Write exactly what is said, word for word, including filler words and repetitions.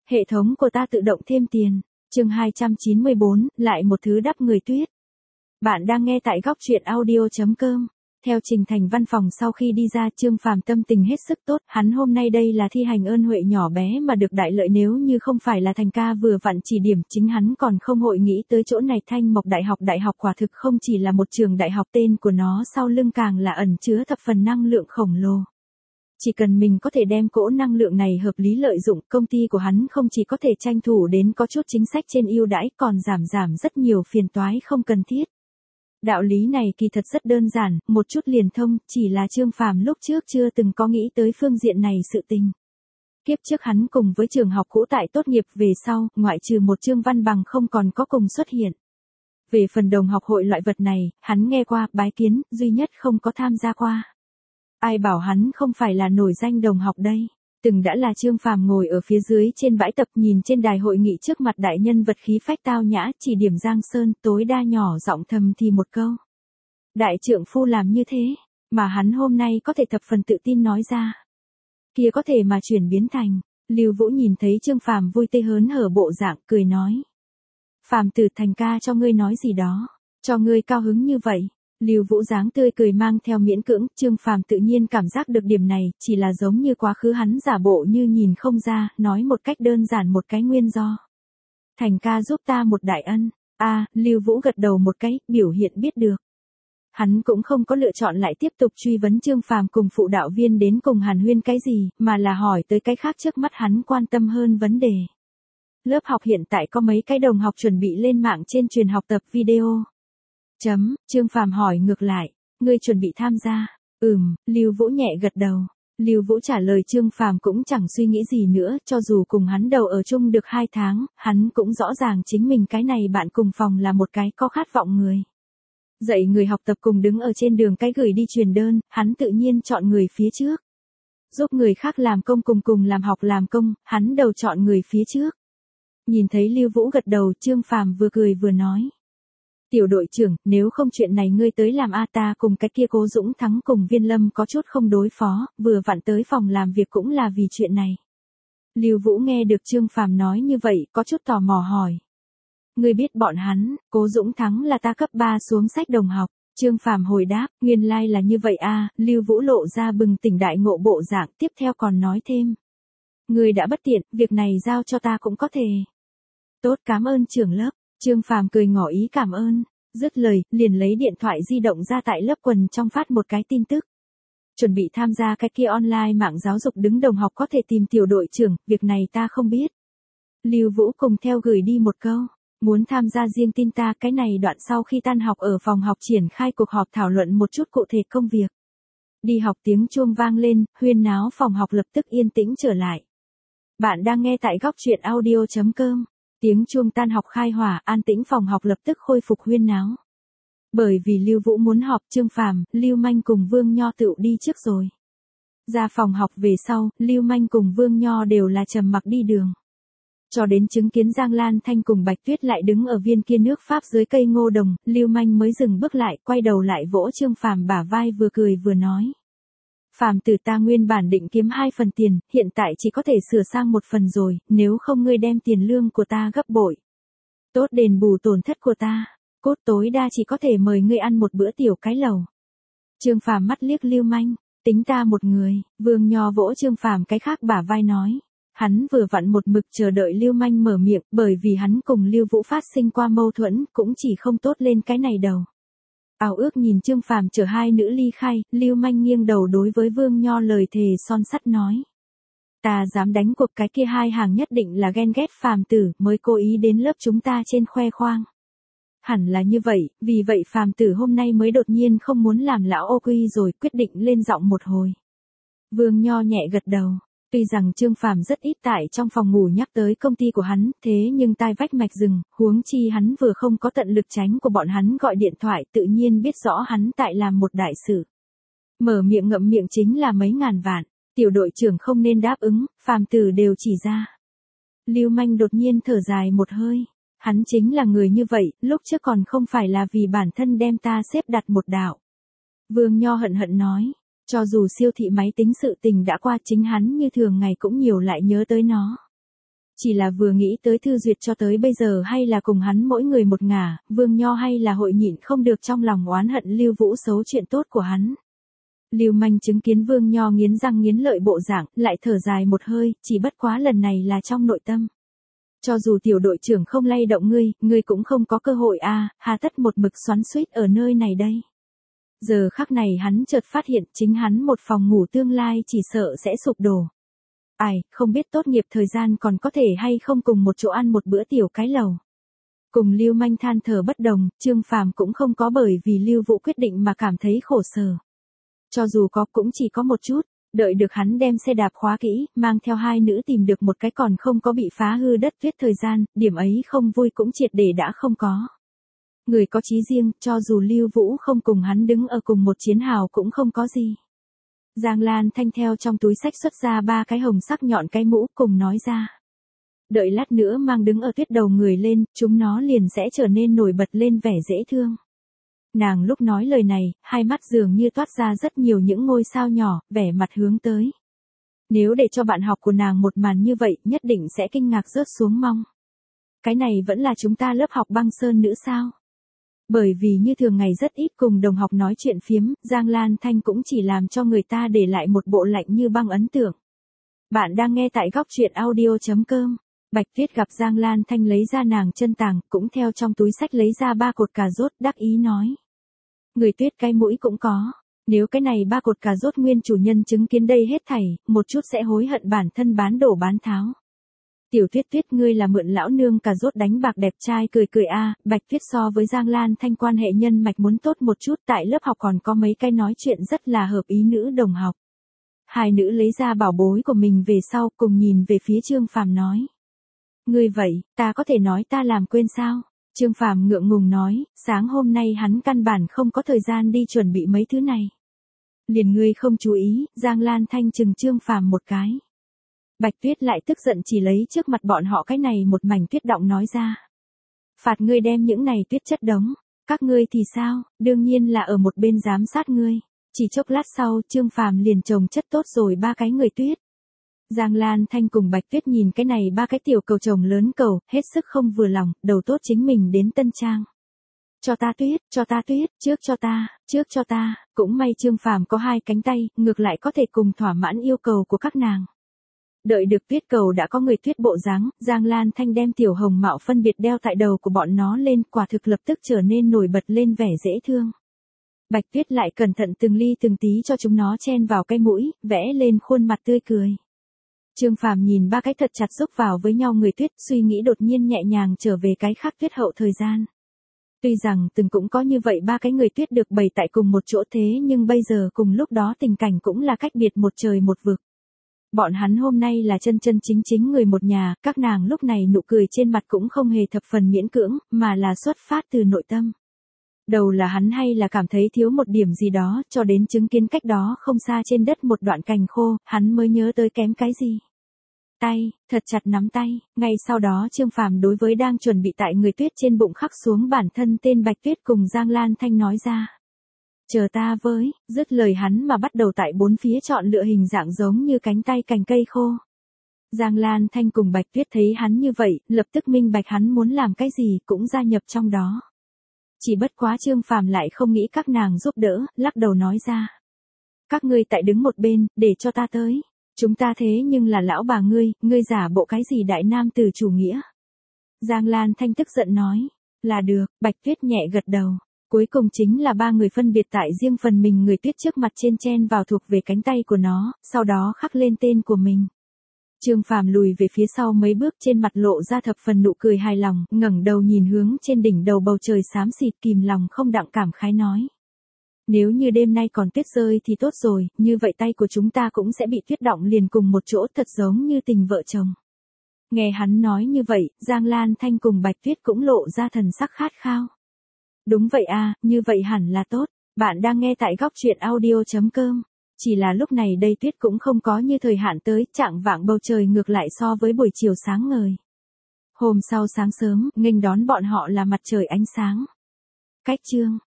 Hệ thống của ta tự động thêm tiền. Chương hai trăm chín mươi bốn, lại một thứ đắp người tuyết. Bạn đang nghe tại góc truyện audio chấm com. Theo Trình Thành văn phòng sau khi đi ra, Trương Phàm tâm tình hết sức tốt, hắn hôm nay đây là thi hành ơn huệ nhỏ bé mà được đại lợi, nếu như không phải là Thành ca vừa vặn chỉ điểm, chính hắn còn không hội nghĩ tới chỗ này. Thanh Mộc Đại học đại học quả thực không chỉ là một trường đại học, tên của nó sau lưng càng là ẩn chứa thập phần năng lượng khổng lồ. Chỉ cần mình có thể đem cỗ năng lượng này hợp lý lợi dụng, công ty của hắn không chỉ có thể tranh thủ đến có chút chính sách trên ưu đãi, còn giảm giảm rất nhiều phiền toái không cần thiết. Đạo lý này kỳ thật rất đơn giản, một chút liền thông, chỉ là Trương Phàm lúc trước chưa từng có nghĩ tới phương diện này sự tình. Kiếp trước hắn cùng với trường học cũ tại tốt nghiệp về sau, ngoại trừ một chương văn bằng không còn có cùng xuất hiện. Về phần đồng học hội loại vật này, hắn nghe qua, bái kiến, duy nhất không có tham gia qua. Ai bảo hắn không phải là nổi danh đồng học đây. Từng đã là Trương Phàm ngồi ở phía dưới trên bãi tập, nhìn trên đài hội nghị trước mặt đại nhân vật khí phách tao nhã, chỉ điểm Giang Sơn, tối đa nhỏ giọng thầm thì một câu. Đại trượng phu làm như thế, mà hắn hôm nay có thể thập phần tự tin nói ra. Kia có thể mà chuyển biến thành. Lưu Vũ nhìn thấy Trương Phàm vui tươi hớn hở bộ dạng, cười nói. Phàm tử, Thành ca cho ngươi nói gì đó, cho ngươi cao hứng như vậy. Lưu Vũ dáng tươi cười mang theo miễn cưỡng, Trương Phàm tự nhiên cảm giác được điểm này, chỉ là giống như quá khứ hắn giả bộ như nhìn không ra, nói một cách đơn giản một cái nguyên do. Thành ca giúp ta một đại ân. A, à, Lưu Vũ gật đầu một cái, biểu hiện biết được. Hắn cũng không có lựa chọn lại tiếp tục truy vấn Trương Phàm cùng phụ đạo viên đến cùng hàn huyên cái gì, mà là hỏi tới cái khác trước mắt hắn quan tâm hơn vấn đề. Lớp học hiện tại có mấy cái đồng học chuẩn bị lên mạng trên truyền học tập video. Chấm, Trương Phàm hỏi ngược lại, ngươi chuẩn bị tham gia? Ừm, Lưu Vũ nhẹ gật đầu. Lưu Vũ trả lời Trương Phàm cũng chẳng suy nghĩ gì nữa, cho dù cùng hắn đầu ở chung được hai tháng, hắn cũng rõ ràng chính mình cái này bạn cùng phòng là một cái có khát vọng người. Dạy người học tập cùng đứng ở trên đường cái gửi đi truyền đơn, hắn tự nhiên chọn người phía trước. Giúp người khác làm công cùng cùng làm học làm công, hắn đầu chọn người phía trước. Nhìn thấy Lưu Vũ gật đầu, Trương Phàm vừa cười vừa nói. Tiểu đội trưởng, nếu không chuyện này ngươi tới làm a, ta cùng cái kia Cố Dũng Thắng cùng Viên Lâm có chút không đối phó, vừa vặn tới phòng làm việc cũng là vì chuyện này. Lưu Vũ nghe được Trương Phàm nói như vậy, có chút tò mò hỏi. Ngươi biết bọn hắn? Cố Dũng Thắng là ta cấp ba xuống sách đồng học. Trương Phàm hồi đáp, nguyên lai like là như vậy a. Lưu Vũ lộ ra bừng tỉnh đại ngộ bộ dạng, tiếp theo còn nói thêm. Ngươi đã bất tiện, việc này giao cho ta cũng có thể. Tốt, cảm ơn trưởng lớp. Trương Phàm cười ngỏ ý cảm ơn, dứt lời, liền lấy điện thoại di động ra tại lớp quần trong phát một cái tin tức. Chuẩn bị tham gia cái kia online mạng giáo dục đứng đồng học có thể tìm tiểu đội trưởng, việc này ta không biết. Lưu Vũ cùng theo gửi đi một câu, muốn tham gia riêng tin ta, cái này đoạn sau khi tan học ở phòng học triển khai cuộc họp thảo luận một chút cụ thể công việc. Đi học tiếng chuông vang lên, huyên náo phòng học lập tức yên tĩnh trở lại. Bạn đang nghe tại góc truyện audio chấm com. Tiếng chuông tan học khai hỏa, an tĩnh phòng học lập tức khôi phục huyên náo. Bởi vì Lưu Vũ muốn họp, Trương Phàm, Lưu Manh cùng Vương Nho tựu đi trước rồi. Ra phòng học về sau, Lưu Manh cùng Vương Nho đều là trầm mặc đi đường. Cho đến chứng kiến Giang Lan Thanh cùng Bạch Tuyết lại đứng ở viên kia nước Pháp dưới cây ngô đồng, Lưu Manh mới dừng bước lại, quay đầu lại vỗ Trương Phàm bả vai vừa cười vừa nói. Phàm tử, ta nguyên bản định kiếm hai phần tiền, hiện tại chỉ có thể sửa sang một phần rồi, nếu không ngươi đem tiền lương của ta gấp bội. Tốt, đền bù tổn thất của ta, cốt tối đa chỉ có thể mời ngươi ăn một bữa tiểu cái lầu. Trương Phàm mắt liếc Lưu Manh, tính ta một người. Vương Nho vỗ Trương Phàm cái khác bả vai nói. Hắn vừa vặn một mực chờ đợi Lưu Manh mở miệng, bởi vì hắn cùng Lưu Vũ phát sinh qua mâu thuẫn, cũng chỉ không tốt lên cái này đầu. Ảo ước nhìn Trương Phàm chở hai nữ ly khai, Lưu Manh nghiêng đầu đối với Vương Nho lời thề son sắt nói. Ta dám đánh cuộc cái kia hai hàng nhất định là ghen ghét Phàm tử mới cố ý đến lớp chúng ta trên khoe khoang. Hẳn là như vậy, vì vậy Phàm tử hôm nay mới đột nhiên không muốn làm lão ô quy rồi, quyết định lên giọng một hồi. Vương Nho nhẹ gật đầu. Tuy rằng Trương Phàm rất ít tại trong phòng ngủ nhắc tới công ty của hắn, thế nhưng tai vách mạch rừng, huống chi hắn vừa không có tận lực tránh của bọn hắn gọi điện thoại, tự nhiên biết rõ hắn tại làm một đại sự. Mở miệng ngậm miệng chính là mấy ngàn vạn, tiểu đội trưởng không nên đáp ứng, Phàm tử đều chỉ ra. Lưu Manh đột nhiên thở dài một hơi, hắn chính là người như vậy, lúc trước còn không phải là vì bản thân đem ta xếp đặt một đạo. Vương Nho hận hận nói. Cho dù siêu thị máy tính sự tình đã qua, chính hắn như thường ngày cũng nhiều lại nhớ tới nó. Chỉ là vừa nghĩ tới Thư Duyệt cho tới bây giờ hay là cùng hắn mỗi người một ngả, Vương Nho hay là hội nhịn không được trong lòng oán hận Lưu Vũ xấu chuyện tốt của hắn. Lưu Manh chứng kiến Vương Nho nghiến răng nghiến lợi bộ dạng, lại thở dài một hơi, chỉ bất quá lần này là trong nội tâm. Cho dù tiểu đội trưởng không lay động ngươi, ngươi cũng không có cơ hội a, à, hà tất một mực xoắn xuýt ở nơi này đây. Giờ khắc này hắn chợt phát hiện chính hắn một phòng ngủ tương lai chỉ sợ sẽ sụp đổ. Ai, không biết tốt nghiệp thời gian còn có thể hay không cùng một chỗ ăn một bữa tiểu cái lầu. Cùng Lưu Manh than thở bất đồng, Trương Phàm cũng không có bởi vì Lưu Vũ quyết định mà cảm thấy khổ sở. Cho dù có cũng chỉ có một chút, đợi được hắn đem xe đạp khóa kỹ, mang theo hai nữ tìm được một cái còn không có bị phá hư đất tuyết thời gian, điểm ấy không vui cũng triệt để đã không có. Người có chí riêng, cho dù Lưu Vũ không cùng hắn đứng ở cùng một chiến hào cũng không có gì. Giang Lan Thanh theo trong túi xách xuất ra ba cái hồng sắc nhọn cái mũ cùng nói ra. Đợi lát nữa mang đứng ở tuyết đầu người lên, chúng nó liền sẽ trở nên nổi bật lên vẻ dễ thương. Nàng lúc nói lời này, hai mắt dường như toát ra rất nhiều những ngôi sao nhỏ, vẻ mặt hướng tới. Nếu để cho bạn học của nàng một màn như vậy, nhất định sẽ kinh ngạc rớt xuống mong. Cái này vẫn là chúng ta lớp học băng sơn nữ sao? Bởi vì như thường ngày rất ít cùng đồng học nói chuyện phiếm, Giang Lan Thanh cũng chỉ làm cho người ta để lại một bộ lạnh như băng ấn tượng. Bạn đang nghe tại góc truyện audio chấm com. Bạch Tuyết gặp Giang Lan Thanh lấy ra nàng chân tàng, cũng theo trong túi sách lấy ra ba cột cà rốt, đắc ý nói. Người Tuyết cái mũi cũng có, nếu cái này ba cột cà rốt nguyên chủ nhân chứng kiến đây hết thảy, một chút sẽ hối hận bản thân bán đổ bán tháo. Tiểu Tuyết Tuyết ngươi là mượn lão nương cà rốt đánh bạc đẹp trai cười cười a, à, Bạch Tuyết so với Giang Lan Thanh quan hệ nhân mạch muốn tốt một chút, tại lớp học còn có mấy cái nói chuyện rất là hợp ý nữ đồng học. Hai nữ lấy ra bảo bối của mình về sau cùng nhìn về phía Trương Phàm nói. Ngươi vậy, ta có thể nói ta làm quên sao? Trương Phàm ngượng ngùng nói, sáng hôm nay hắn căn bản không có thời gian đi chuẩn bị mấy thứ này. Liền ngươi không chú ý, Giang Lan Thanh chừng Trương Phàm một cái. Bạch Tuyết lại tức giận chỉ lấy trước mặt bọn họ cái này một mảnh tuyết động nói ra. Phạt ngươi đem những này tuyết chất đống, các ngươi thì sao, đương nhiên là ở một bên giám sát ngươi. Chỉ chốc lát sau, Trương Phàm liền trồng chất tốt rồi ba cái người tuyết. Giang Lan Thanh cùng Bạch Tuyết nhìn cái này ba cái tiểu cầu chồng lớn cầu, hết sức không vừa lòng, đầu tốt chính mình đến tân trang. Cho ta tuyết, cho ta tuyết, trước cho ta, trước cho ta, cũng may Trương Phàm có hai cánh tay, ngược lại có thể cùng thỏa mãn yêu cầu của các nàng. Đợi được tuyết cầu đã có người tuyết bộ dáng, Giang Lan Thanh đem tiểu hồng mạo phân biệt đeo tại đầu của bọn nó lên, quả thực lập tức trở nên nổi bật lên vẻ dễ thương. Bạch Tuyết lại cẩn thận từng ly từng tí cho chúng nó chen vào cái mũi, vẽ lên khuôn mặt tươi cười. Trương Phàm nhìn ba cái thật chặt xúc vào với nhau người tuyết, suy nghĩ đột nhiên nhẹ nhàng trở về cái khác tuyết hậu thời gian. Tuy rằng từng cũng có như vậy ba cái người tuyết được bày tại cùng một chỗ thế nhưng bây giờ cùng lúc đó tình cảnh cũng là cách biệt một trời một vực. Bọn hắn hôm nay là chân chân chính chính người một nhà, các nàng lúc này nụ cười trên mặt cũng không hề thập phần miễn cưỡng, mà là xuất phát từ nội tâm. Đầu là hắn hay là cảm thấy thiếu một điểm gì đó, cho đến chứng kiến cách đó không xa trên đất một đoạn cành khô, hắn mới nhớ tới kém cái gì. Tay, thật chặt nắm tay, ngay sau đó Trương Phàm đối với đang chuẩn bị tại người tuyết trên bụng khắc xuống bản thân tên Bạch Tuyết cùng Giang Lan Thanh nói ra. Chờ ta với, dứt lời hắn mà bắt đầu tại bốn phía chọn lựa hình dạng giống như cánh tay cành cây khô. Giang Lan Thanh cùng Bạch Tuyết thấy hắn như vậy, lập tức minh bạch hắn muốn làm cái gì cũng gia nhập trong đó. Chỉ bất quá Trương Phàm lại không nghĩ các nàng giúp đỡ, lắc đầu nói ra. Các ngươi tại đứng một bên, để cho ta tới. Chúng ta thế nhưng là lão bà ngươi, ngươi giả bộ cái gì đại nam tử chủ nghĩa. Giang Lan Thanh tức giận nói. Là được, Bạch Tuyết nhẹ gật đầu. Cuối cùng chính là ba người phân biệt tại riêng phần mình người tuyết trước mặt trên chen vào thuộc về cánh tay của nó, sau đó khắc lên tên của mình. Trương Phàm lùi về phía sau mấy bước trên mặt lộ ra thập phần nụ cười hài lòng, ngẩng đầu nhìn hướng trên đỉnh đầu bầu trời xám xịt kìm lòng không đặng cảm khái nói. Nếu như đêm nay còn tuyết rơi thì tốt rồi, như vậy tay của chúng ta cũng sẽ bị tuyết đọng liền cùng một chỗ thật giống như tình vợ chồng. Nghe hắn nói như vậy, Giang Lan Thanh cùng Bạch Tuyết cũng lộ ra thần sắc khát khao. Đúng vậy à, như vậy hẳn là tốt. Bạn đang nghe tại góc truyện audio chấm com. Chỉ là lúc này đây tuyết cũng không có như thời hạn tới, chạng vạng bầu trời ngược lại so với buổi chiều sáng ngời. Hôm sau sáng sớm, nghênh đón bọn họ là mặt trời ánh sáng. Cách chương